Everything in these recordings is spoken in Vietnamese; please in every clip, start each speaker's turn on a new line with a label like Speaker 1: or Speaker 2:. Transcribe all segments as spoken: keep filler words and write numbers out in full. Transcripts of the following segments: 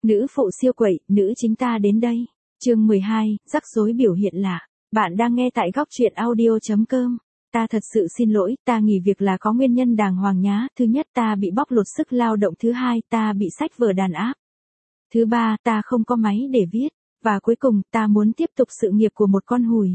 Speaker 1: Nữ phụ siêu quậy, nữ chính ta đến đây. Chương mười hai, rắc rối biểu hiện lạ. Bạn đang nghe tại góc truyện audio.com. Ta thật sự xin lỗi, ta nghỉ việc là có nguyên nhân đàng hoàng nhá. Thứ nhất, ta bị bóc lột sức lao động. Thứ hai, ta bị sách vở đàn áp. Thứ ba, ta không có máy để viết. Và cuối cùng, ta muốn tiếp tục sự nghiệp của một con hùi.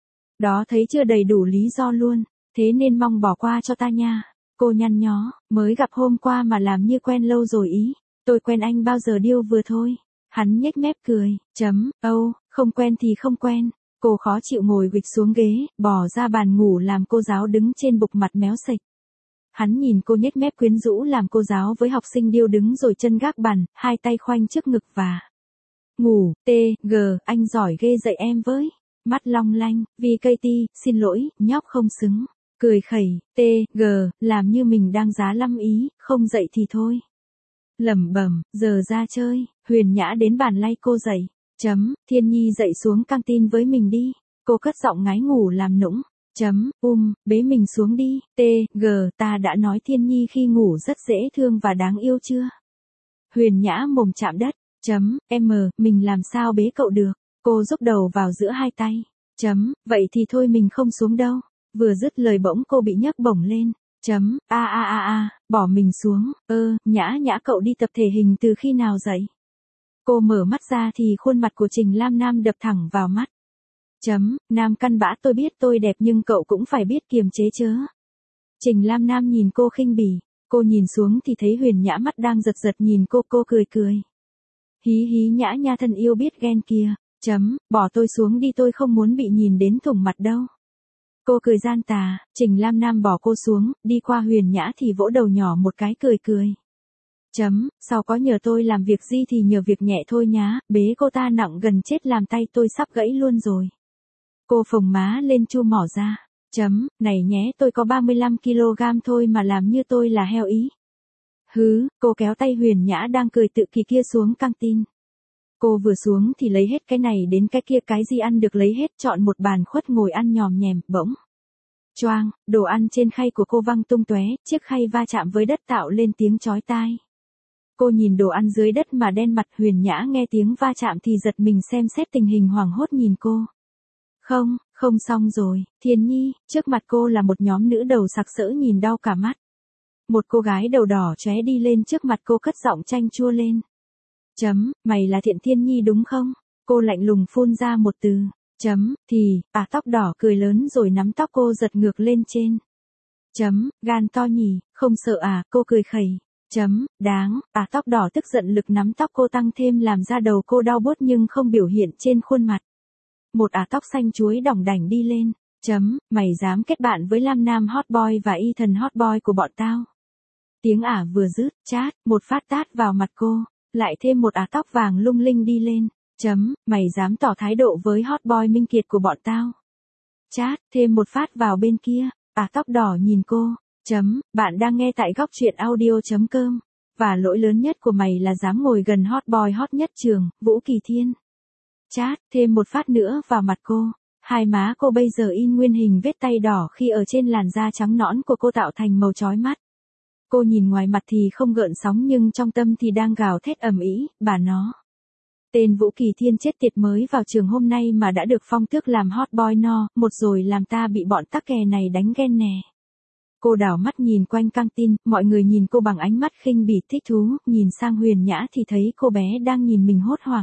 Speaker 1: Đó thấy chưa, đầy đủ lý do luôn. Thế nên mong bỏ qua cho ta nha. Cô nhăn nhó, mới gặp hôm qua mà làm như quen lâu rồi ý. Tôi quen anh bao giờ điêu vừa thôi. Hắn nhếch mép cười, chấm, âu, không quen thì không quen. Cô khó chịu ngồi gục xuống ghế, bỏ ra bàn ngủ làm cô giáo đứng trên bục mặt méo sạch. Hắn nhìn cô nhếch mép quyến rũ làm cô giáo với học sinh điêu đứng rồi chân gác bàn, hai tay khoanh trước ngực và ngủ, t, g, anh giỏi ghê dạy em với. Mắt long lanh, vì cây ti, xin lỗi, nhóc không xứng. Cười khẩy, t, g, làm như mình đang giá lăm ý, không dậy thì thôi. Lẩm bẩm, giờ ra chơi. Huyền Nhã đến bàn lay cô dậy. Chấm, Thiên Nhi dậy xuống căng tin với mình đi. Cô cất giọng ngái ngủ làm nũng. Chấm, um, bế mình xuống đi. T, g, ta đã nói Thiên Nhi khi ngủ rất dễ thương và đáng yêu chưa? Huyền Nhã mồm chạm đất. Chấm, m, mình làm sao bế cậu được? Cô giúp đầu vào giữa hai tay. Chấm, vậy thì thôi mình không xuống đâu. Vừa dứt lời bỗng cô bị nhấc bổng lên. Chấm, a a a a, bỏ mình xuống, ơ, Nhã Nhã cậu đi tập thể hình từ khi nào dậy? Cô mở mắt ra thì khuôn mặt của Trình Lam Nam đập thẳng vào mắt. Chấm, Nam căn bã tôi biết tôi đẹp nhưng cậu cũng phải biết kiềm chế chớ. Trình Lam Nam nhìn cô khinh bỉ, cô nhìn xuống thì thấy Huyền Nhã mắt đang giật giật nhìn cô, cô cười cười. Hí hí Nhã nha thân yêu biết ghen kia, chấm, bỏ tôi xuống đi tôi không muốn bị nhìn đến thủng mặt đâu. Cô cười gian tà, Trình Lam Nam bỏ cô xuống, đi qua Huyền Nhã thì vỗ đầu nhỏ một cái cười cười. Chấm, sau có nhờ tôi làm việc gì thì nhờ việc nhẹ thôi nhá, bế cô ta nặng gần chết làm tay tôi sắp gãy luôn rồi. Cô phồng má lên chu mỏ ra. Chấm, này nhé tôi có ba mươi lăm ki lô gam thôi mà làm như tôi là heo ý. Hứ, cô kéo tay Huyền Nhã đang cười tự kỳ kia xuống căng tin. Cô vừa xuống thì lấy hết cái này đến cái kia, cái gì ăn được lấy hết, chọn một bàn khuất ngồi ăn nhòm nhèm, bỗng. Choang, đồ ăn trên khay của cô văng tung tóe, chiếc khay va chạm với đất tạo lên tiếng chói tai. Cô nhìn đồ ăn dưới đất mà đen mặt. Huyền Nhã nghe tiếng va chạm thì giật mình xem xét tình hình hoảng hốt nhìn cô. Không, không xong rồi, Thiên Nhi, trước mặt cô là một nhóm nữ đầu sặc sỡ nhìn đau cả mắt. Một cô gái đầu đỏ chóe đi lên trước mặt cô cất giọng chanh chua lên. Chấm, mày là Thiện Thiên Nhi đúng không? Cô lạnh lùng phun ra một từ. Chấm, thì, à tóc đỏ cười lớn rồi nắm tóc cô giật ngược lên trên. Chấm, gan to nhỉ, không sợ à, cô cười khẩy. Chấm, đáng, à tóc đỏ tức giận lực nắm tóc cô tăng thêm làm da đầu cô đau buốt nhưng không biểu hiện trên khuôn mặt. Một ả tóc xanh chuối đỏng đảnh đi lên. Chấm, mày dám kết bạn với Lam Nam hot boy và y thần hot boy của bọn tao. Tiếng ả vừa dứt, chát, một phát tát vào mặt cô. Lại thêm một ả tóc vàng lung linh đi lên. Chấm, mày dám tỏ thái độ với hot boy Minh Kiệt của bọn tao. Chát, thêm một phát vào bên kia. Ả tóc đỏ nhìn cô. Chấm, bạn đang nghe tại góc truyện audio.com. Và lỗi lớn nhất của mày là dám ngồi gần hot boy hot nhất trường, Vũ Kỳ Thiên. Chát, thêm một phát nữa vào mặt cô. Hai má cô bây giờ in nguyên hình vết tay đỏ khi ở trên làn da trắng nõn của cô tạo thành màu chói mắt. Cô nhìn ngoài mặt thì không gợn sóng nhưng trong tâm thì đang gào thét ầm ĩ, bà nó. Tên Vũ Kỳ Thiên chết tiệt mới vào trường hôm nay mà đã được phong tước làm hot boy no, một rồi làm ta bị bọn tắc kè này đánh ghen nè. Cô đảo mắt nhìn quanh căng tin, mọi người nhìn cô bằng ánh mắt khinh bỉ thích thú, nhìn sang Huyền Nhã thì thấy cô bé đang nhìn mình hốt hoảng.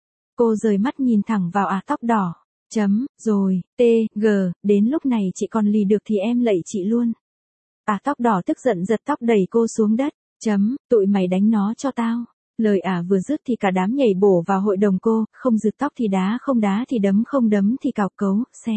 Speaker 1: Cô rời mắt nhìn thẳng vào ả tóc đỏ. Chấm, rồi, t, g, đến lúc này chị còn lì được thì em lạy chị luôn. Ả tóc đỏ tức giận giật tóc đẩy cô xuống đất. Chấm, tụi mày đánh nó cho tao. Lời ả vừa dứt thì cả đám nhảy bổ vào hội đồng cô, không giật tóc thì đá, không đá thì đấm, không đấm thì cào cấu, xé.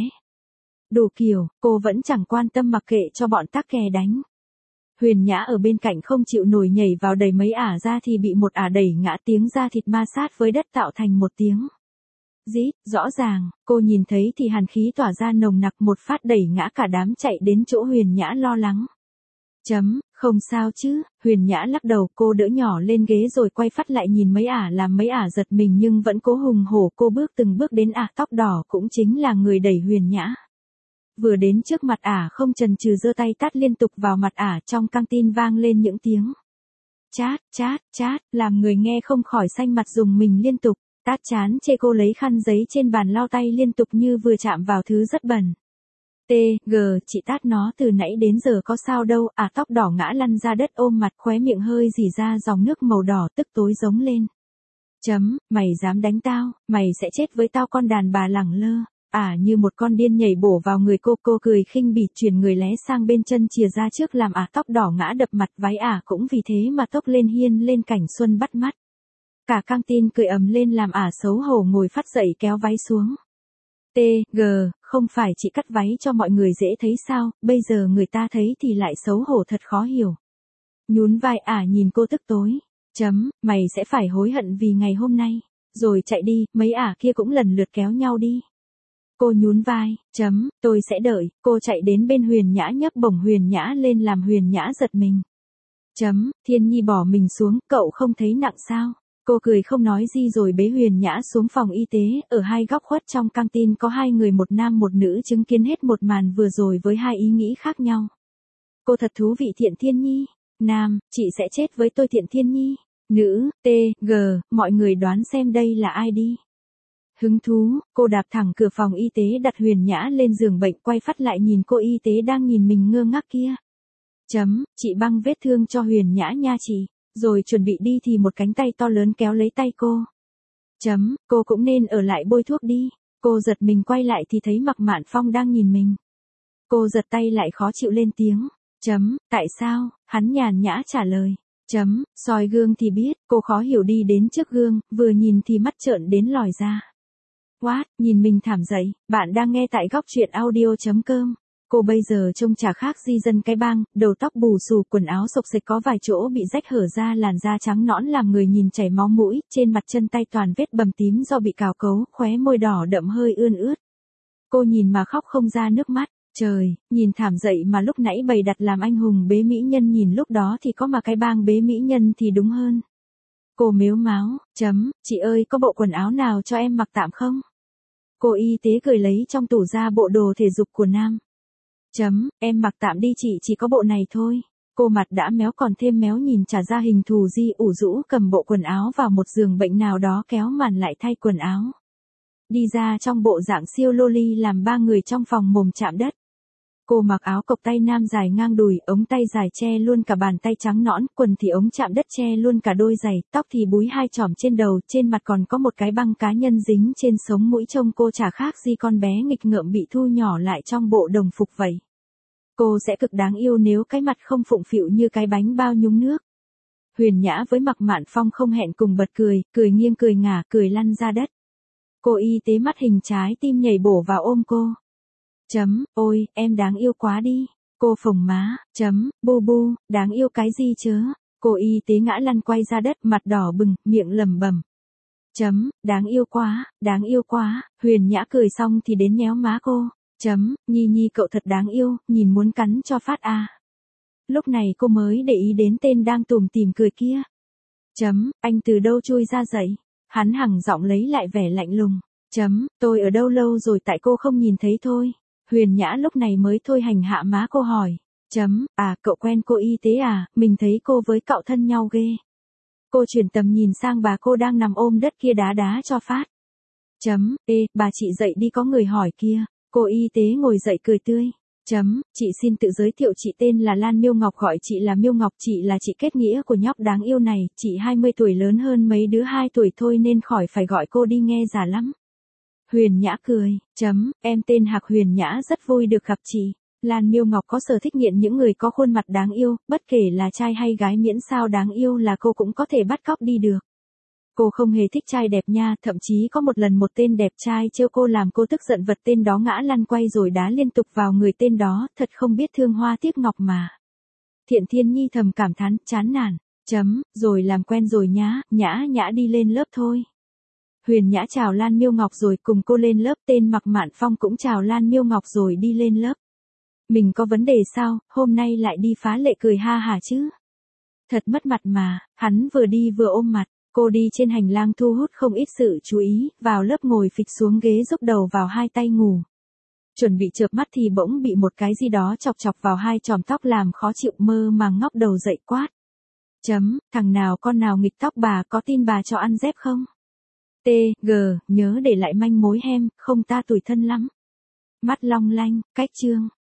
Speaker 1: Đủ kiểu, cô vẫn chẳng quan tâm mặc kệ cho bọn tắc kè đánh. Huyền Nhã ở bên cạnh không chịu nổi nhảy vào đẩy mấy ả ra thì bị một ả đẩy ngã, tiếng da thịt ma sát với đất tạo thành một tiếng rít, rõ ràng, cô nhìn thấy thì hàn khí tỏa ra nồng nặc, một phát đẩy ngã cả đám chạy đến chỗ Huyền Nhã lo lắng. Chấm, không sao chứ, Huyền Nhã lắc đầu, cô đỡ nhỏ lên ghế rồi quay phát lại nhìn mấy ả làm mấy ả giật mình nhưng vẫn cố hùng hổ, cô bước từng bước đến ả tóc đỏ cũng chính là người đẩy Huyền Nhã. Vừa đến trước mặt ả không chần chừ giơ tay tát liên tục vào mặt ả, trong căng tin vang lên những tiếng chát, chát, chát, làm người nghe không khỏi xanh mặt rùng mình liên tục, tát chán chê cô lấy khăn giấy trên bàn lau tay liên tục như vừa chạm vào thứ rất bẩn. T, G, chị tát nó từ nãy đến giờ có sao đâu, à tóc đỏ ngã lăn ra đất ôm mặt khóe miệng hơi rỉ ra dòng nước màu đỏ tức tối giống lên. Chấm, mày dám đánh tao, mày sẽ chết với tao con đàn bà lẳng lơ. À như một con điên nhảy bổ vào người cô, cô cười khinh bỉ chuyển người lé sang bên chân chìa ra trước làm ả tóc đỏ ngã đập mặt váy ả cũng vì thế mà tốc lên hiên lên cảnh xuân bắt mắt. Cả căng tin cười ầm lên làm ả xấu hổ ngồi phát dậy kéo váy xuống. T, G, không phải chị cắt váy cho mọi người dễ thấy sao, bây giờ người ta thấy thì lại xấu hổ thật khó hiểu. Nhún vai ả nhìn cô tức tối. Chấm, mày sẽ phải hối hận vì ngày hôm nay. Rồi chạy đi, mấy ả kia cũng lần lượt kéo nhau đi. Cô nhún vai, chấm, tôi sẽ đợi, cô chạy đến bên Huyền Nhã nhấc bổng Huyền Nhã lên làm Huyền Nhã giật mình. Chấm, Thiên Nhi bỏ mình xuống, cậu không thấy nặng sao? Cô cười không nói gì rồi bế Huyền Nhã xuống phòng y tế, ở hai góc khuất trong căng tin có hai người một nam một nữ chứng kiến hết một màn vừa rồi với hai ý nghĩ khác nhau. Cô thật thú vị Thiện Thiên Nhi. Nam, chị sẽ chết với tôi Thiện Thiên Nhi. Nữ, T, G, mọi người đoán xem đây là ai đi. Hứng thú, cô đạp thẳng cửa phòng y tế đặt Huyền Nhã lên giường bệnh quay phát lại nhìn cô y tế đang nhìn mình ngơ ngác kia. Chấm, chị băng vết thương cho Huyền Nhã nha chị. Rồi chuẩn bị đi thì một cánh tay to lớn kéo lấy tay cô. Chấm, cô cũng nên ở lại bôi thuốc đi. Cô giật mình quay lại thì thấy Mạc Mạn Phong đang nhìn mình. Cô giật tay lại khó chịu lên tiếng. Chấm, tại sao? Hắn nhàn nhã trả lời. Chấm, soi gương thì biết, cô khó hiểu đi đến trước gương, vừa nhìn thì mắt trợn đến lòi ra. What, nhìn mình thảm dậy, bạn đang nghe tại góc truyện audio.com. Cô bây giờ trông chả khác gì dân cái bang, đầu tóc bù xù, quần áo xộc xệch có vài chỗ bị rách hở ra, làn da trắng nõn làm người nhìn chảy máu mũi, trên mặt chân tay toàn vết bầm tím do bị cào cấu, khóe môi đỏ đậm hơi ươn ướt. Cô nhìn mà khóc không ra nước mắt. Trời, nhìn thảm dậy mà lúc nãy bày đặt làm anh hùng bế mỹ nhân nhìn lúc đó thì có mà cái bang bế mỹ nhân thì đúng hơn. Cô mếu máo, chấm, chị ơi có bộ quần áo nào cho em mặc tạm không? Cô y tế cười lấy trong tủ ra bộ đồ thể dục của nam. Chấm, em mặc tạm đi chị chỉ có bộ này thôi. Cô mặt đã méo còn thêm méo nhìn trả ra hình thù di ủ rũ cầm bộ quần áo vào một giường bệnh nào đó kéo màn lại thay quần áo. Đi ra trong bộ dạng siêu loli làm ba người trong phòng mồm chạm đất. Cô mặc áo cộc tay nam dài ngang đùi, ống tay dài che luôn cả bàn tay trắng nõn, quần thì ống chạm đất che luôn cả đôi giày, tóc thì búi hai chỏm trên đầu, trên mặt còn có một cái băng cá nhân dính trên sống mũi trông cô chả khác gì con bé nghịch ngợm bị thu nhỏ lại trong bộ đồng phục vậy. Cô sẽ cực đáng yêu nếu cái mặt không phụng phịu như cái bánh bao nhúng nước. Huyền Nhã với Mạc Mạn Phong không hẹn cùng bật cười, cười nghiêng cười ngả, cười lăn ra đất. Cô y tế mắt hình trái tim nhảy bổ vào ôm cô. Chấm, ôi, em đáng yêu quá đi. Cô phồng má, chấm, bu bu, đáng yêu cái gì chớ. Cô y tế ngã lăn quay ra đất mặt đỏ bừng, miệng lẩm bẩm. Chấm, đáng yêu quá, đáng yêu quá. Huyền Nhã cười xong thì đến nhéo má cô. Chấm, Nhi Nhi cậu thật đáng yêu, nhìn muốn cắn cho phát à. Lúc này cô mới để ý đến tên đang tủm tỉm cười kia. Chấm, anh từ đâu chui ra dậy? Hắn hằng giọng lấy lại vẻ lạnh lùng. Chấm, tôi ở đâu lâu rồi tại cô không nhìn thấy thôi. Huyền Nhã lúc này mới thôi hành hạ má cô hỏi. Chấm, à cậu quen cô y tế à, mình thấy cô với cậu thân nhau ghê. Cô chuyển tầm nhìn sang bà cô đang nằm ôm đất kia đá đá cho phát. Chấm, ê, bà chị dậy đi có người hỏi kia. Cô y tế ngồi dậy cười tươi. Chấm, chị xin tự giới thiệu chị tên là Lan Miêu Ngọc gọi chị là Miêu Ngọc chị là chị kết nghĩa của nhóc đáng yêu này, chị hai mươi tuổi lớn hơn mấy đứa hai tuổi thôi nên khỏi phải gọi cô đi nghe già lắm. Huyền Nhã cười, chấm, em tên Hạc Huyền Nhã rất vui được gặp chị. Lan Miêu Ngọc có sở thích nghiện những người có khuôn mặt đáng yêu, bất kể là trai hay gái miễn sao đáng yêu là cô cũng có thể bắt cóc đi được. Cô không hề thích trai đẹp nha, thậm chí có một lần một tên đẹp trai trêu cô làm cô tức giận vật tên đó ngã lăn quay rồi đá liên tục vào người tên đó, thật không biết thương hoa tiếc ngọc mà. Thiện Thiên Nhi thầm cảm thán, chán nản, chấm, rồi làm quen rồi nhá, Nhã Nhã đi lên lớp thôi. Huyền Nhã chào Lan Miêu Ngọc rồi cùng cô lên lớp, tên Mạc Mạn Phong cũng chào Lan Miêu Ngọc rồi đi lên lớp. Mình có vấn đề sao, hôm nay lại đi phá lệ cười ha hả chứ? Thật mất mặt mà, hắn vừa đi vừa ôm mặt. Cô đi trên hành lang thu hút không ít sự chú ý, vào lớp ngồi phịch xuống ghế giúp đầu vào hai tay ngủ. Chuẩn bị chợp mắt thì bỗng bị một cái gì đó chọc chọc vào hai chòm tóc làm khó chịu mơ màng ngóc đầu dậy quát. Chấm, thằng nào con nào nghịch tóc bà có tin bà cho ăn dép không? T, G, nhớ để lại manh mối hem, không ta tủi thân lắm. Mắt long lanh, cách chương.